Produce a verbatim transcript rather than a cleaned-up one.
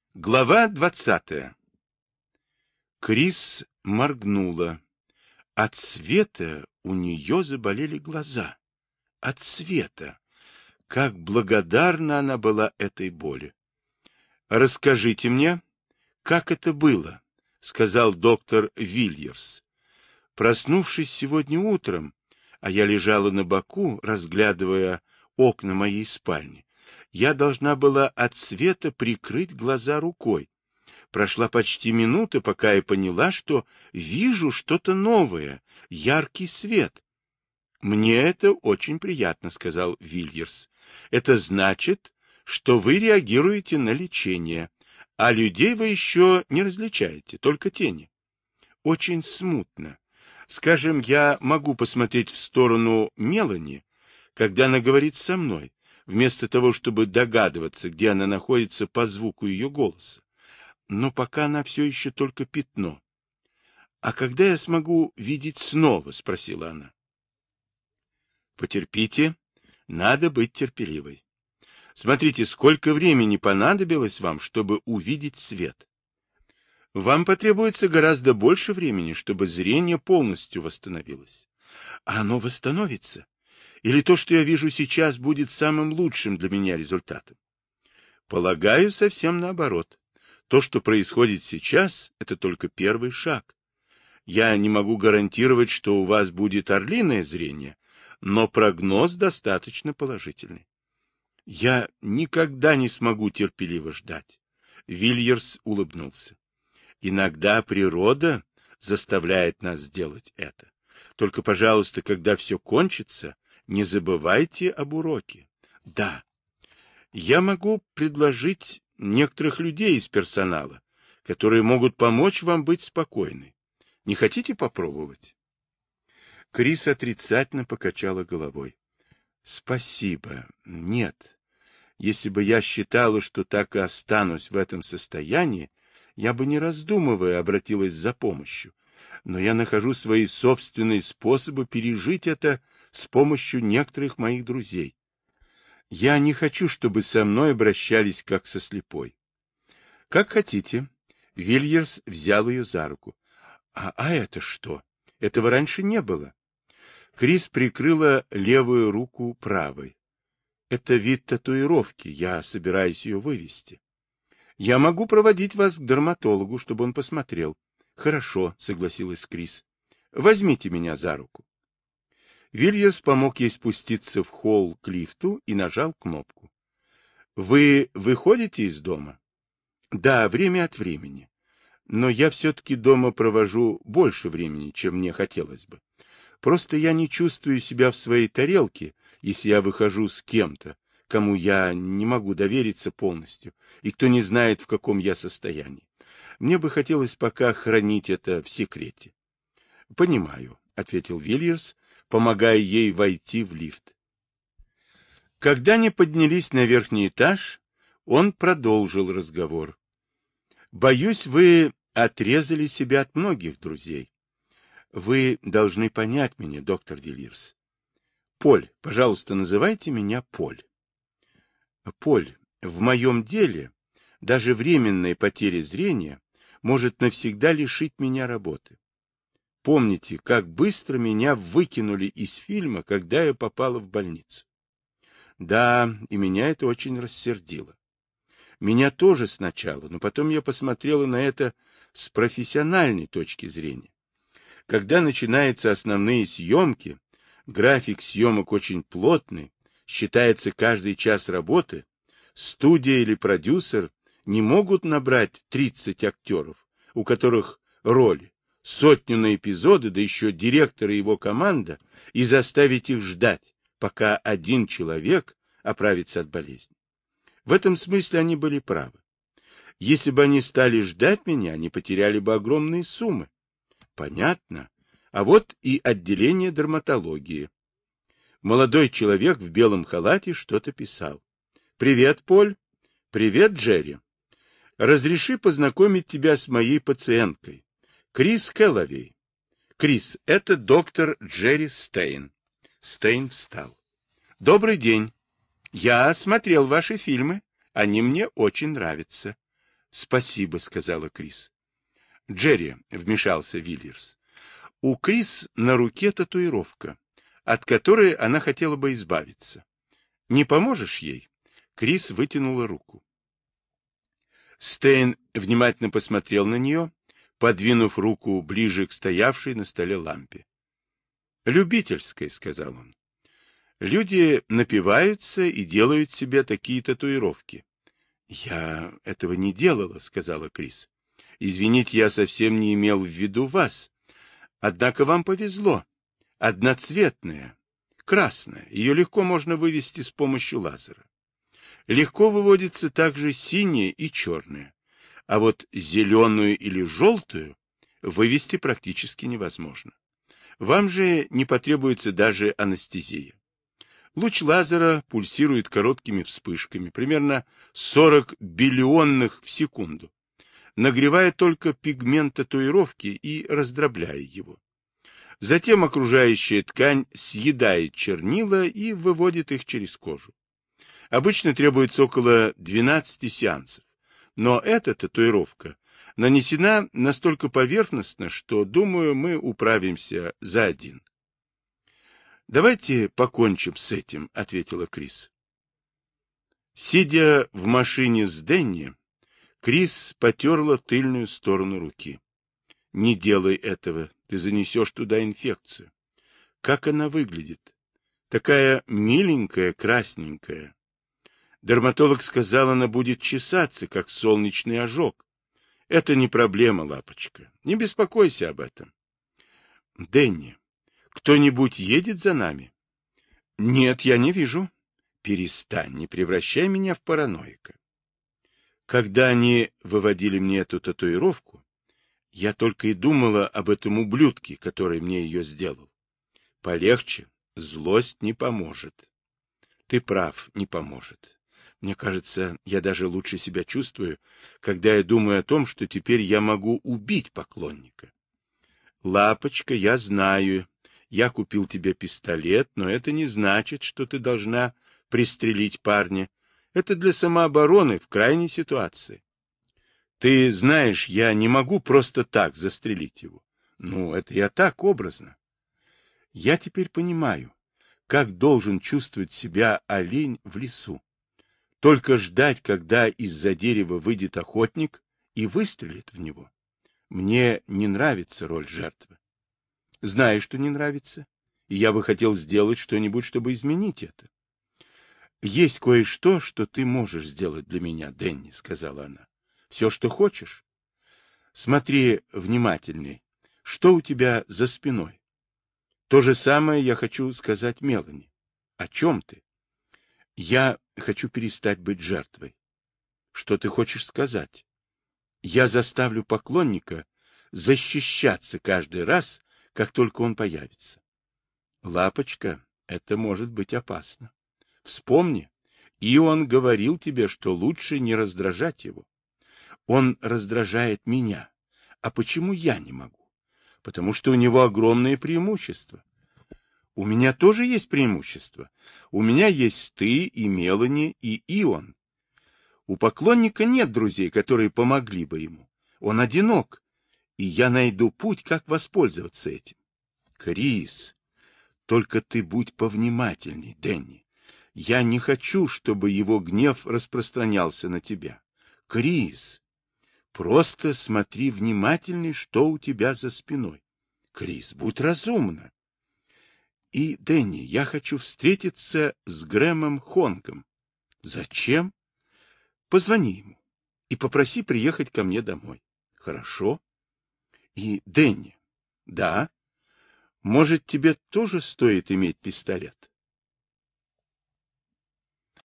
Глава двадцатая. Крис моргнула. От света у нее заболели глаза. От света. Как благодарна она была этой боли. «Расскажите мне, как это было?» — сказал доктор Вильерс. Проснувшись сегодня утром, а я лежала на боку, разглядывая окна моей спальни, я должна была от света прикрыть глаза рукой. Прошла почти минута, пока я поняла, что вижу что-то новое, яркий свет. «Мне это очень приятно», — сказал Вильерс. «Это значит, что вы реагируете на лечение, а людей вы еще не различаете, только тени. Очень смутно. Скажем, я могу посмотреть в сторону Мелани, когда она говорит со мной, вместо того, чтобы догадываться, где она находится по звуку ее голоса. Но пока она все еще только пятно. — А когда я смогу видеть снова? — спросила она. — Потерпите, надо быть терпеливой. Смотрите, сколько времени понадобилось вам, чтобы увидеть свет. Вам потребуется гораздо больше времени, чтобы зрение полностью восстановилось. А оно восстановится? Или то, что я вижу сейчас, будет самым лучшим для меня результатом? Полагаю, совсем наоборот. То, что происходит сейчас, это только первый шаг. Я не могу гарантировать, что у вас будет орлиное зрение, но прогноз достаточно положительный. Я никогда не смогу терпеливо ждать. Вильерс улыбнулся. Иногда природа заставляет нас сделать это. Только, пожалуйста, когда все кончится, не забывайте об уроке. Да, я могу предложить некоторых людей из персонала, которые могут помочь вам быть спокойной. Не хотите попробовать? Крис отрицательно покачала головой. Спасибо. Нет. Если бы я считала, что так и останусь в этом состоянии, я бы, не раздумывая, обратилась за помощью. Но я нахожу свои собственные способы пережить это с помощью некоторых моих друзей. Я не хочу, чтобы со мной обращались как со слепой. Как хотите. Вильерс взял ее за руку. А, а это что? Этого раньше не было. Крис прикрыла левую руку правой. Это вид татуировки, я собираюсь ее вывести. Я могу проводить вас к дерматологу, чтобы он посмотрел. Хорошо, согласилась Крис. Возьмите меня за руку. Вильерс помог ей спуститься в холл к лифту и нажал кнопку. Вы выходите из дома? Да, время от времени. Но я все-таки дома провожу больше времени, чем мне хотелось бы. Просто я не чувствую себя в своей тарелке, если я выхожу с кем-то, кому я не могу довериться полностью, и кто не знает, в каком я состоянии. Мне бы хотелось пока хранить это в секрете. — Понимаю, — ответил Вильерс, помогая ей войти в лифт. Когда они поднялись на верхний этаж, он продолжил разговор. — Боюсь, вы отрезали себя от многих друзей. Вы должны понять меня, доктор Вильерс. Поль, пожалуйста, называйте меня Поль. Поль, в моем деле даже временная потеря зрения может навсегда лишить меня работы. Помните, как быстро меня выкинули из фильма, когда я попала в больницу? Да, и меня это очень рассердило. Меня тоже сначала, но потом я посмотрела на это с профессиональной точки зрения. Когда начинаются основные съемки, график съемок очень плотный, считается каждый час работы, студия или продюсер не могут набрать тридцать актеров, у которых роли, сотню на эпизоды, да еще директор и его команда, и заставить их ждать, пока один человек оправится от болезни. В этом смысле они были правы. Если бы они стали ждать меня, они потеряли бы огромные суммы. Понятно. А вот и отделение дерматологии. Молодой человек в белом халате что-то писал. Привет, Поль. Привет, Джерри. Разреши познакомить тебя с моей пациенткой. Крис Кэллоуэй. Крис, это доктор Джерри Стейн. Стейн встал. Добрый день. Я смотрел ваши фильмы. Они мне очень нравятся. Спасибо, сказала Крис. Джерри, вмешался Вильерс. У Крис на руке татуировка, от которой она хотела бы избавиться. Не поможешь ей? Крис вытянула руку. Стейн внимательно посмотрел на нее, подвинув руку ближе к стоявшей на столе лампе. «Любительская», — сказал он. «Люди напиваются и делают себе такие татуировки». «Я этого не делала», — сказала Крис. «Извините, я совсем не имел в виду вас. Однако вам повезло. Одноцветная, красная. Ее легко можно вывести с помощью лазера. Легко выводится также синяя и черная. А вот зеленую или желтую вывести практически невозможно. Вам же не потребуется даже анестезия. Луч лазера пульсирует короткими вспышками, примерно сорок биллионных в секунду, нагревая только пигмент татуировки и раздробляя его. Затем окружающая ткань съедает чернила и выводит их через кожу. Обычно требуется около двенадцати сеансов, но эта татуировка нанесена настолько поверхностно, что, думаю, мы управимся за один. «Давайте покончим с этим», — ответила Крис. Сидя в машине с Дэнни, Крис потерла тыльную сторону руки. «Не делай этого, ты занесешь туда инфекцию. Как она выглядит? Такая миленькая, красненькая. Дерматолог сказал, она будет чесаться, как солнечный ожог. Это не проблема, лапочка. Не беспокойся об этом». «Дэнни, кто-нибудь едет за нами?» «Нет, я не вижу». «Перестань, не превращай меня в параноика». Когда они выводили мне эту татуировку, я только и думала об этом ублюдке, который мне ее сделал. Полегче, злость не поможет. Ты прав, не поможет. Мне кажется, я даже лучше себя чувствую, когда я думаю о том, что теперь я могу убить поклонника. Лапочка, я знаю, я купил тебе пистолет, но это не значит, что ты должна пристрелить парня. Это для самообороны в крайней ситуации. Ты знаешь, я не могу просто так застрелить его. Ну, это я так образно. Я теперь понимаю, как должен чувствовать себя олень в лесу. Только ждать, когда из-за дерева выйдет охотник и выстрелит в него. Мне не нравится роль жертвы. Знаю, что не нравится, и я бы хотел сделать что-нибудь, чтобы изменить это. Есть кое-что, что ты можешь сделать для меня, Дэнни, сказала она. Все, что хочешь. Смотри внимательней. Что у тебя за спиной? То же самое я хочу сказать Мелани. О чем ты? Я хочу перестать быть жертвой. Что ты хочешь сказать? Я заставлю поклонника защищаться каждый раз, как только он появится. Лапочка, это может быть опасно. Вспомни, и он говорил тебе, что лучше не раздражать его. Он раздражает меня. А почему я не могу? Потому что у него огромные преимущества. У меня тоже есть преимущества. У меня есть ты и Мелани и Ион. У поклонника нет друзей, которые помогли бы ему. Он одинок, и я найду путь, как воспользоваться этим. Крис, только ты будь повнимательней, Дэнни. Я не хочу, чтобы его гнев распространялся на тебя. Крис, просто смотри внимательней, что у тебя за спиной. Крис, будь разумна. И, Дэнни, я хочу встретиться с Грэмом Хонгом. Зачем? Позвони ему и попроси приехать ко мне домой. Хорошо? И, Дэнни, да, может, тебе тоже стоит иметь пистолет?